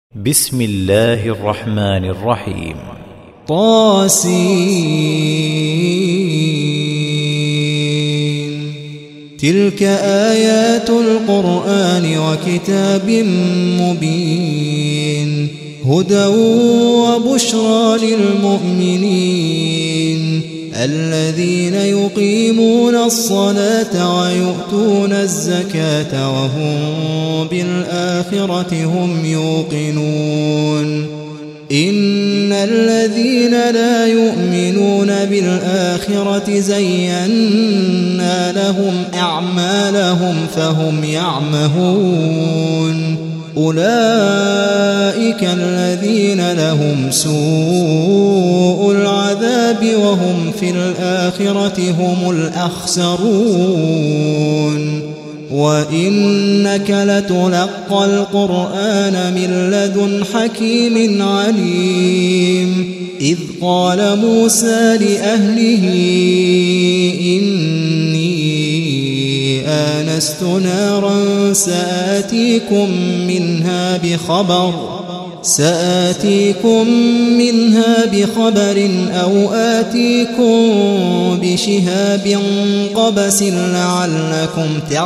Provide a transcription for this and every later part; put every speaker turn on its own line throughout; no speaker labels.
بسم الله الرحمن الرحيم.
طاسين. تلك آيات القرآن وكتاب مبين هدى وبشرى للمؤمنين الذين يقيمون الصلاة ويؤتون الزكاة وهم بالآخرة هم يوقنون. إن الذين لا يؤمنون بالآخرة زينا لهم أعمالهم فهم يعمهون. أولئك الذين لهم سوء العذاب وهم في الآخرة هم الأخسرون. وإنك لتلقى القرآن من لدن حكيم عليم. إذ قال موسى لأهله إني آنست نارا سآتيكم منها بخبر أو آتيكم بشهاب قبس لعلكم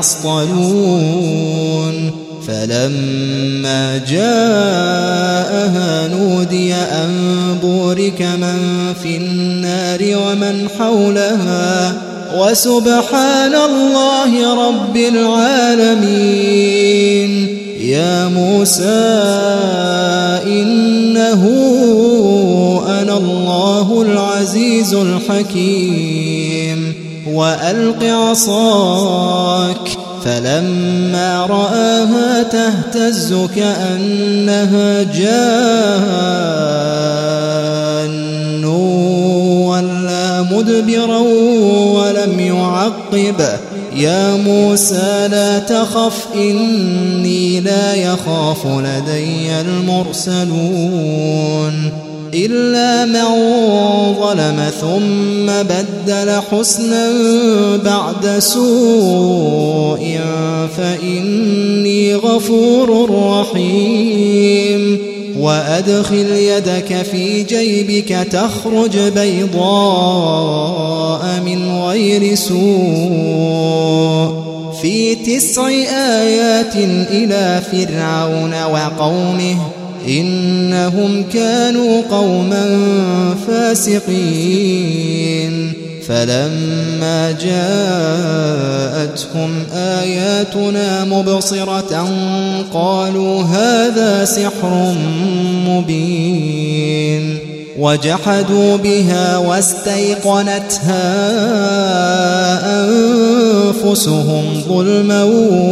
تصطلون. فلما جاءها نودي أن بورك من في النار ومن حولها وسبحان الله رب العالمين. يا موسى إنه أنا الله العزيز الحكيم. وألق عصاك. فلما رآها تهتز كأنها جان ولا مدبرا ولم يعقب. يا موسى لا تخف إني لا يخاف لدي المرسلون. إلا من ظلم ثم بدل حسنا بعد سوء فإني غفور رحيم. وأدخل يدك في جيبك تخرج بيضاء من غير سوء في 9 آيات إلى فرعون وقومه إنهم كانوا قوما فاسقين. فلما جاءتهم آياتنا مبصرة قالوا هذا سحر مبين. وجحدوا بها واستيقنتها أنفسهم ظلما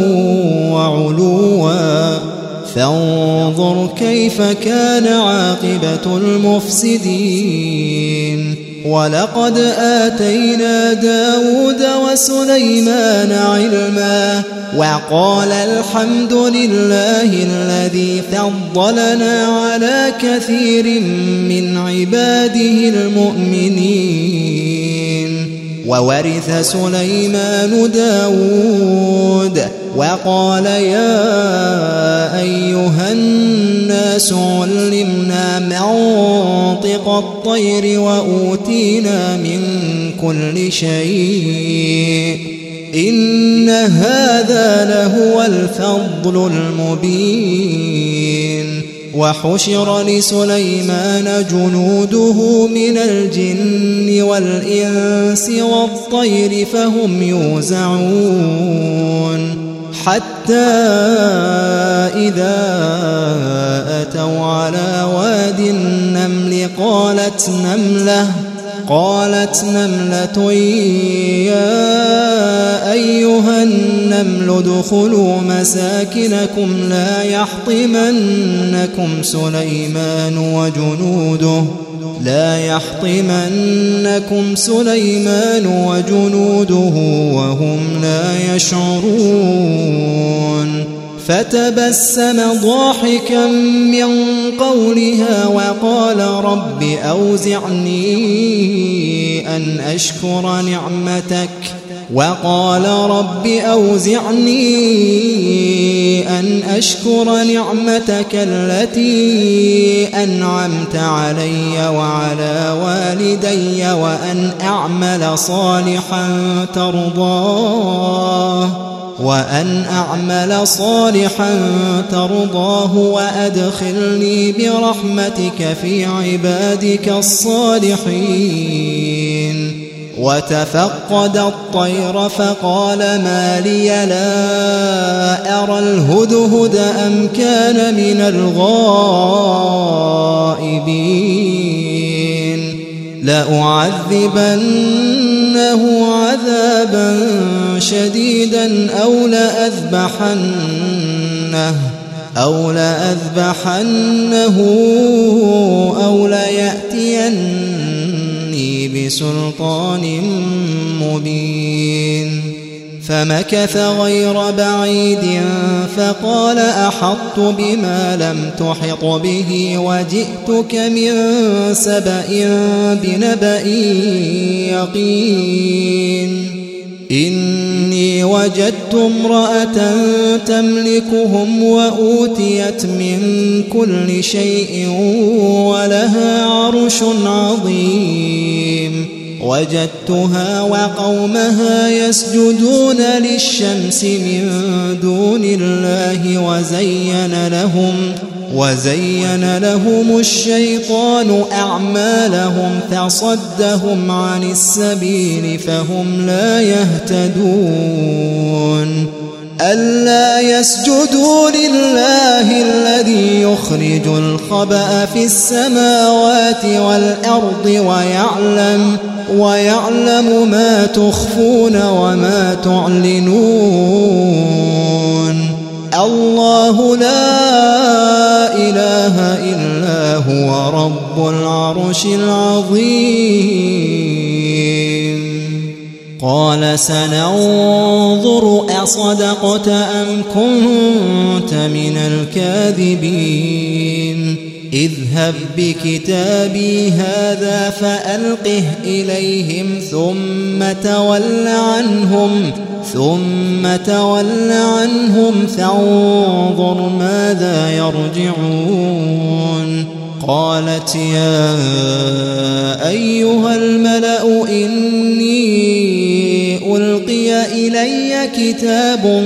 وعلوا. فانظر كيف كان عاقبة المفسدين. ولقد آتينا داود وسليمان علما وقال الحمد لله الذي فضلنا على كثير من عباده المؤمنين. وورث سليمان داود وقال يا أيها الناس علمنا منطق الطير وأوتينا من كل شيء إن هذا لهو الفضل المبين. وحشر لسليمان جنوده من الجن والإنس والطير فهم يوزعون. حتى إذا أتوا على واد النمل قالت نملة يا أيها النمل ادخلوا مساكنكم لا يحطمنكم سليمان وجنوده وهم لا يشعرون. فتبسم ضاحكا من قولها وقال رب أوزعني أن أشكر نعمتك وقال رب أوزعني أن أشكر نعمتك التي أنعمت علي وعلى والدي وأن أعمل صالحا ترضاه وأدخلني برحمتك في عبادك الصالحين. وتفقد الطير فقال ما لي لا أرى الهدهد أم كان من الغائبين لأعذبنه عذابا شديدا أو لأذبحنه أو ليأتيني بسلطان مبين. فمكث غير بعيد فقال أحطت بما لم تحط به وجئتك من سبأ بنبأ يقين. إني وجدت امرأة تملكهم وأوتيت من كل شيء ولها عرش عظيم. وجدتها وقومها يسجدون للشمس من دون الله وزين لهم الشيطان أعمالهم فصدهم عن السبيل فهم لا يهتدون. ألا يسجدوا لله الذي يخرج الخبأ في السماوات والأرض ويعلم ما تخفون وما تعلنون. الله لا إله إلا هو رب العرش العظيم. قال سننظر أصدقت أم كنت من الكاذبين. اذهب بكتابي هذا فألقه إليهم ثم تول عنهم فانظر ماذا يرجعون. قالت يا أيها الملأ إني ألقي إلي كتاب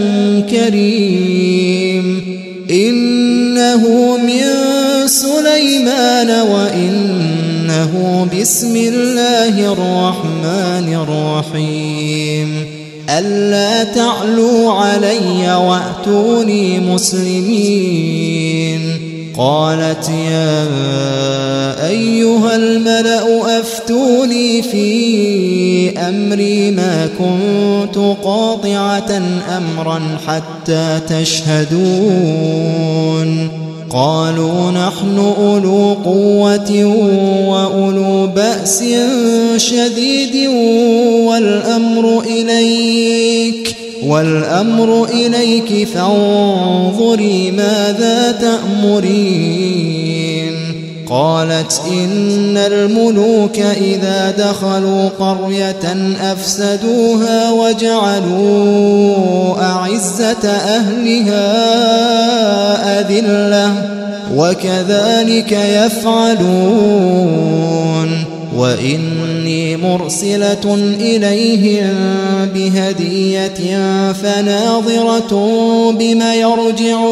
كريم إنه من سليمان وإنه بسم الله الرحمن الرحيم. ألا تعلوا علي وأتوني مسلمين. قالت يا أيها الملأ أفتوني في أمري ما كنت قاطعة أمرا حتى تشهدون. قالوا نحن أولو قوة وأولو بأس شديد والأمر إليك فانظري ماذا تأمرين. قالت إن الملوك إذا دخلوا قرية أفسدوها وجعلوا أعزة أهلها أذلة وكذلك يفعلون. وإني مرسلة إليهم بهدية فناظرة بما يرجع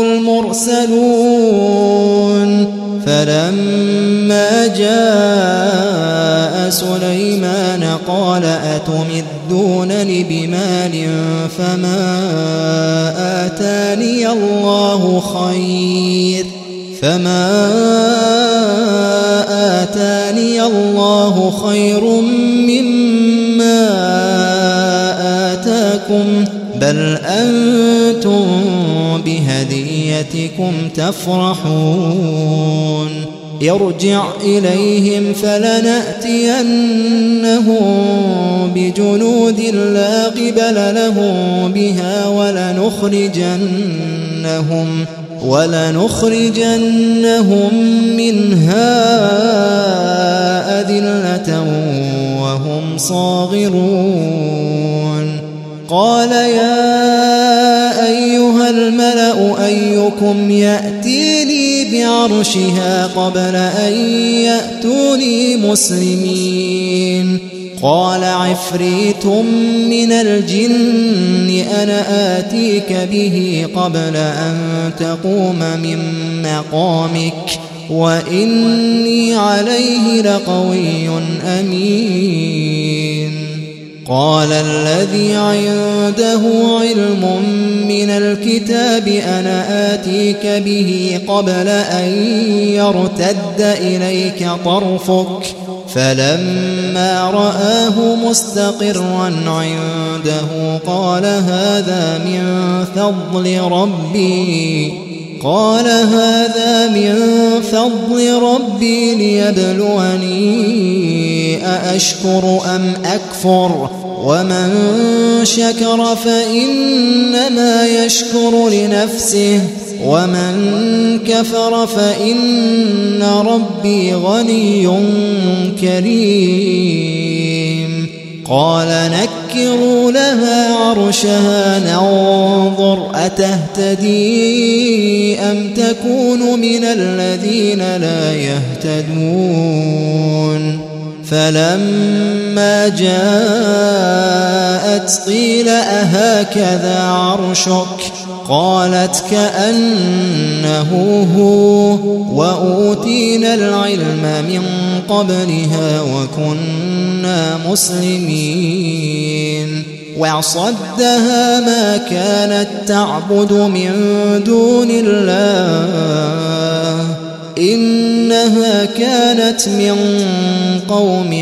المرسلون. فلما جاء سليمان قال أتمدونني بمال فما آتاني الله خير مما آتاكم بل أنتم بهديتكم تفرحون. ارجع إليهم فلنأتينهم بجنود لا قبل لهم بها ولنخرجنهم منها أذلة وهم صاغرون. قال يا أيها الملأ أيكم يأتيني بعرشها قبل أن يأتوني مسلمين قال عفريت من الجن أنا آتيك به قبل أن تقوم من مقامك وإني عليه لقوي أمين قال الذي عنده علم من الكتاب أنا آتيك به قبل أن يرتد إليك طرفك فلما رآه مستقرا عنده قال هذا من فضل ربي ليبلوني أأشكر أم أكفر ومن شكر فإنما يشكر لنفسه ومن كفر فإن ربي غني كريم قال نكروا لها عرشها ننظر أتهتدي أم تكون من الذين لا يهتدون فلما جاءت قيل أهكذا عرشك قالت كأنه هو وأوتينا العلم من قبلها وكنا مسلمين وصدها ما كانت تعبد من دون الله إنها كانت من قوم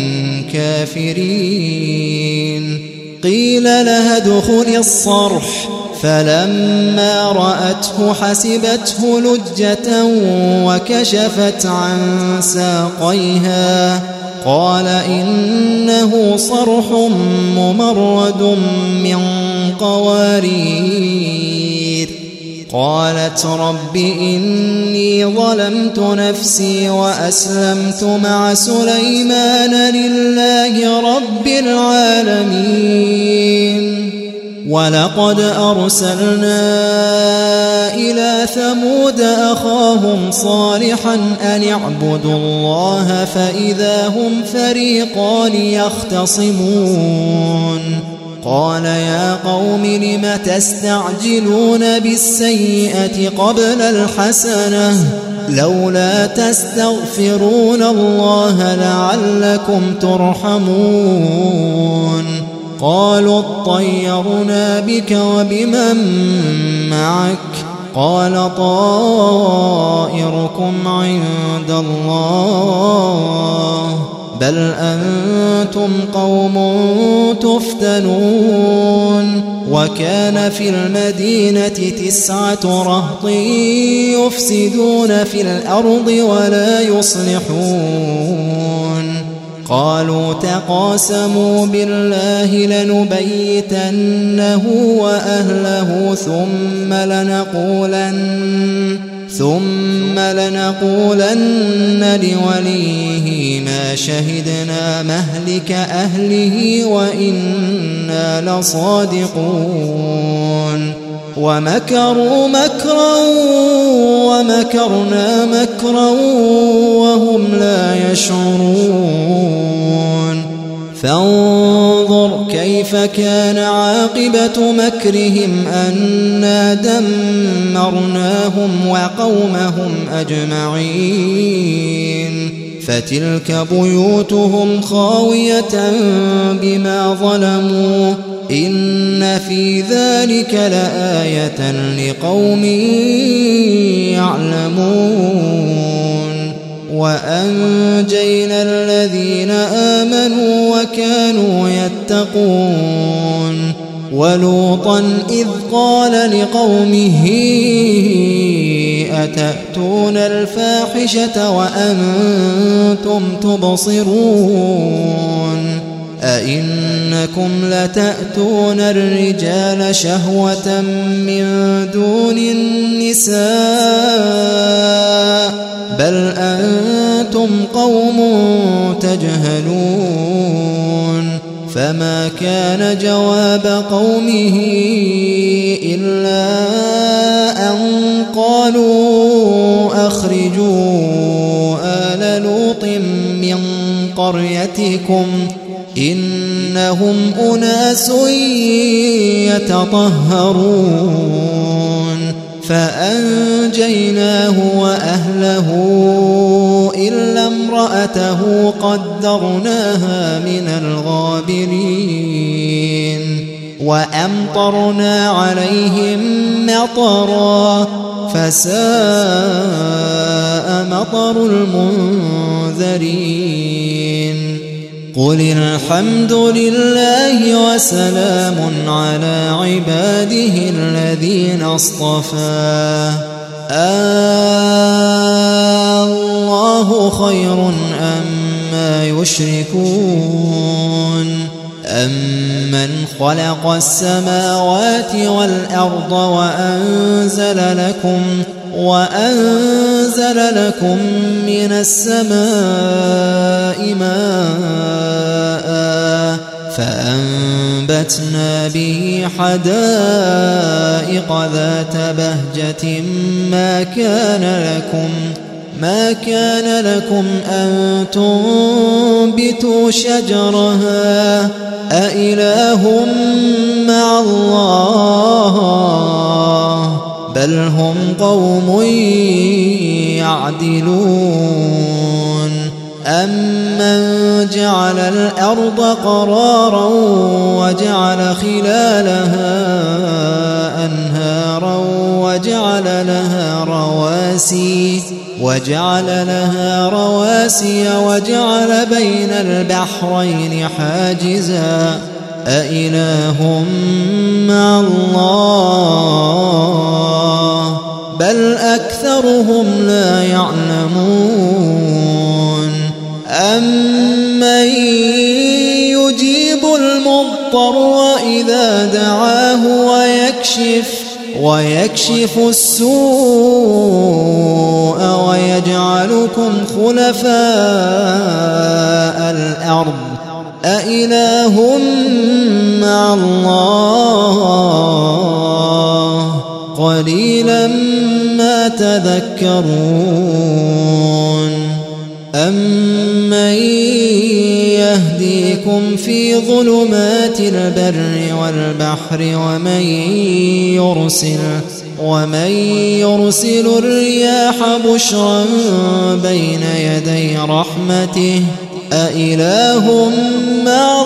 كافرين قيل لها ادخل الصرح فلما رأته حسبته لجة وكشفت عن ساقيها قال إنه صرح ممرد من قوارير قالت رب إني ظلمت نفسي وأسلمت مع سليمان لله رب العالمين ولقد أرسلنا إلى ثمود أخاهم صالحا أن اعبدوا الله فإذا هم فريقان يختصمون قال يا قوم لم تستعجلون بالسيئة قبل الحسنة لولا تستغفرون الله لعلكم ترحمون قالوا اطيرنا بك وبمن معك قال طائركم عند الله بل أنتم قوم تفتنون وكان في المدينة 9 رهط يفسدون في الأرض ولا يصلحون قالوا تقاسموا بالله لنبيتنه وأهله ثم لنقولن لوليه ما شهدنا مهلك أهله وإنا لصادقون ومكروا مكرا ومكرنا مكرا وهم لا يشعرون فانظر كيف كان عاقبة مكرهم أنا دمرناهم وقومهم أجمعين فتلك بيوتهم خاوية بما ظلموا إن في ذلك لآية لقوم يعلمون وأنجينا الذين آمنوا وكانوا يتقون ولوطا إذ قال لقومه أتأتون الفاحشة وأنتم تبصرون أئنكم لتأتون الرجال شهوة من دون النساء بل أنتم قوم تجهلون فما كان جواب قومه إلا أن قالوا أخرجوا آل لوط من قريتكم إنهم أناس يتطهرون فأنجيناه وأهله إلا امرأته قدرناها من الغابرين وأمطرنا عليهم مطرا فساء مطر المنذرين قل الحمد لله وسلام على عباده الذين اصطفى الله خير أما يشركون أمن خلق السماوات والأرض وأنزل لكم من السماء ماء فأنبتنا به حدائق ذات بهجة ما كان لكم أن تنبتوا شجرها أإله مع الله بل هم قوم يعدلون أمن جعل الأرض قرارا وجعل خلالها أنهارا وجعل لها رواسي وجعل بين البحرين حاجزا أإله مع الله بل أكثرهم لا يعلمون أمن يجيب المضطر إذا دعاه ويكشف السوء ويجعلكم خلفاء الأرض أإله مع الله قليلا ما تذكرون أمن يهديكم في ظلمات البر والبحر ومن يرسل الرياح بشرا بين يدي رحمته أإله مع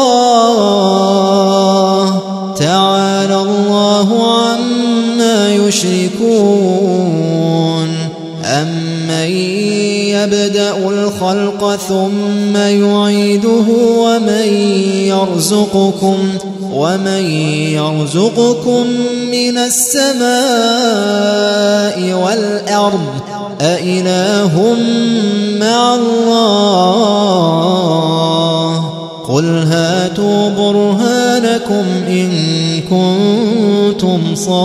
الله تعالى الله عما يشركون أمن يبدأ الخلق ثم يعيده ومن يرزقكم من السماء والأرض أإله مع الله قل هاتوا برهانكم إن كنتم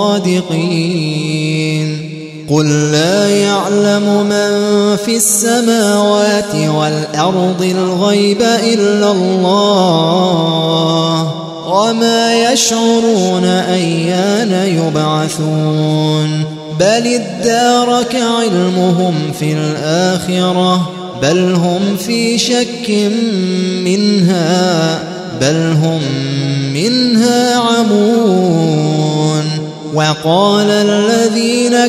صادقين قل لا يعلم من في السماوات والأرض الغيب إلا الله وما يشعرون أيان يبعثون بل ادارك علمهم في الآخرة بل هم في شك منها بل هم منها عمون وقال الذين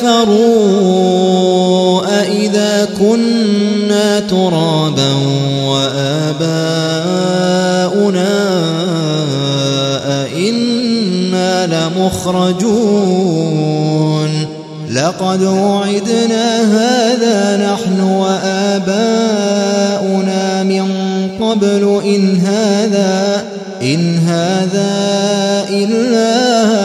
كفروا أئذا كنا ترابا وآباؤنا أئنا لمخرجون لقد وعدنا هذا نحن وآباؤنا من قبل إن هذا إلا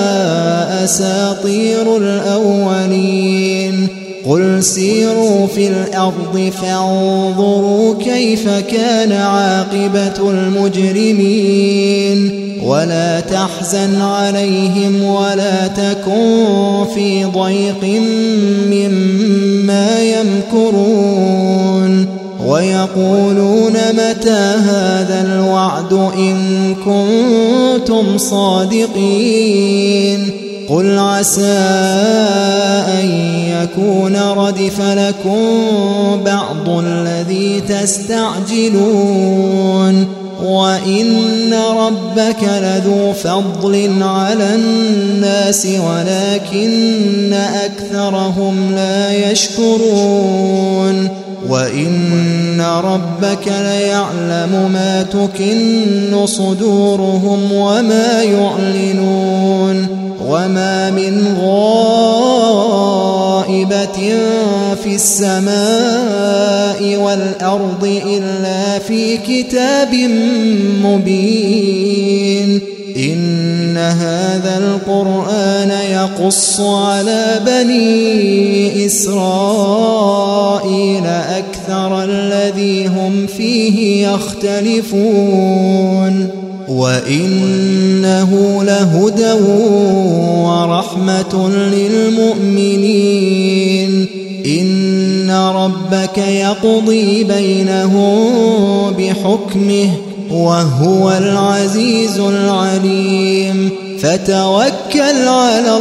أساطير الأولين قل سيروا في الأرض فانظروا كيف كان عاقبة المجرمين ولا تحزن عليهم ولا تكن في ضيق مما يمكرون ويقولون متى هذا الوعد إن كنتم صادقين قل عسى أن يكون ردف لكم بعض الذي تستعجلون وإن ربك لذو فضل على الناس ولكن أكثرهم لا يشكرون وإن ربك ليعلم ما تكن صدورهم وما يعلنون وما من غائبة في السماء والأرض إلا في كتاب مبين إن هذا القرآن يقص على بني إسرائيل أكثر الذي هم فيه يختلفون وإنه لهدى ورحمة للمؤمنين إن ربك يقضي بينهم بحكمه وهو العزيز العليم فتوكل على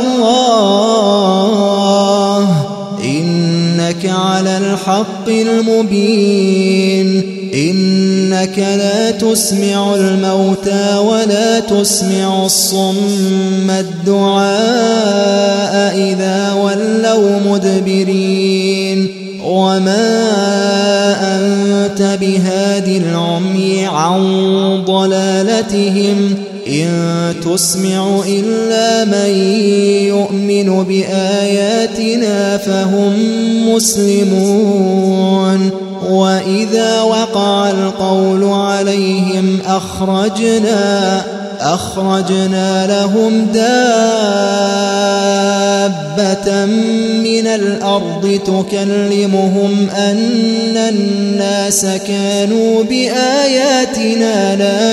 الله إنك على الحق المبين إنك لا تسمع الموتى ولا تسمع الصم الدعاء إذا ولوا مدبرين وما أنت بهاد العمي عن ضلالتهم إن تسمع إلا من يؤمن بآياتنا فهم مسلمون وإذا وقع القول عليهم أخرجنا لهم دابة من الأرض تكلمهم أن الناس كانوا بآياتنا لا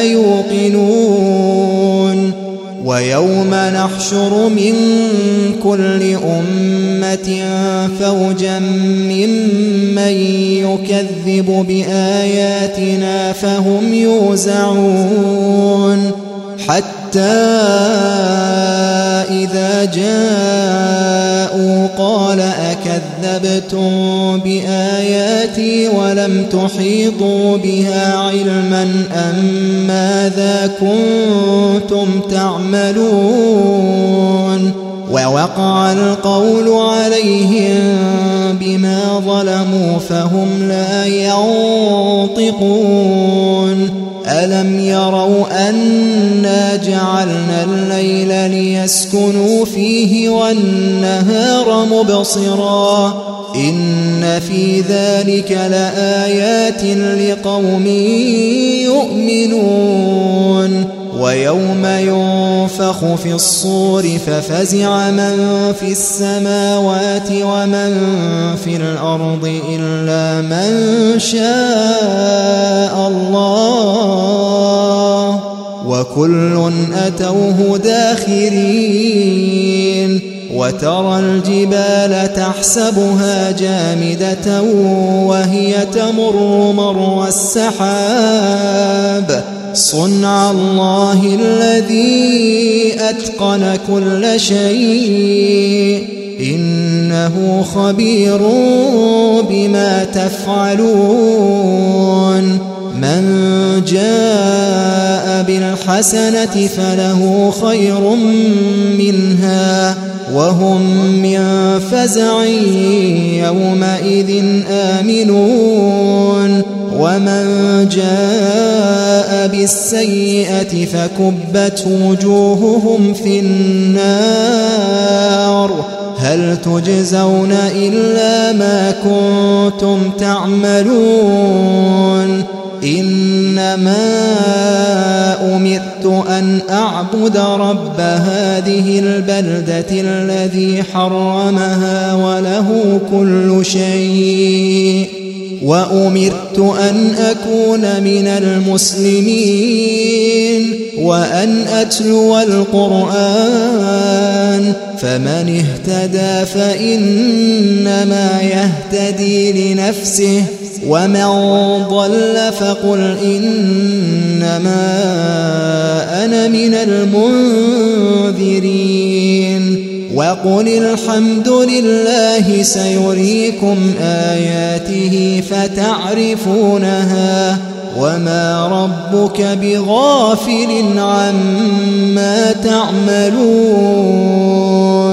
يوقنون ويوم نحشر من كل أمة فوجا ممن يكذب بآياتنا فهم يوزعون حتى إذا جاءوا قال أكذبتم بآياتي ولم تحيطوا بها علما أم ماذا كنتم تعملون ووقع القول عليهم بما ظلموا فهم لا ينطقون ألم يروا أنا جعلنا الليل ليسكنوا فيه والنهار مبصرا إن في ذلك لآيات لقوم يؤمنون ويوم ينفخ في الصور ففزع من في السماوات ومن في الأرض إلا من شاء الله وكل أتوه داخرين وترى الجبال تحسبها جامدة وهي تمر مر السحاب صنع الله الذي أتقن كل شيء إنه خبير بما تفعلون من جاء بالحسنة فله خير منها وهم من فزع يومئذ آمنون ومن جاء بالسيئة فكبت وجوههم في النار هل تجزون إلا ما كنتم تعملون إنما أمرت أن أعبد رب هذه البلدة الذي حرمها وله كل شيء وأمرت أن أكون من المسلمين وأن أتلو القرآن فمن اهتدى فإنما يهتدي لنفسه ومن ضل فقل إنما أنا من المنذرين وقل الحمد لله سيريكم آياته فتعرفونها وما ربك بغافل عما تعملون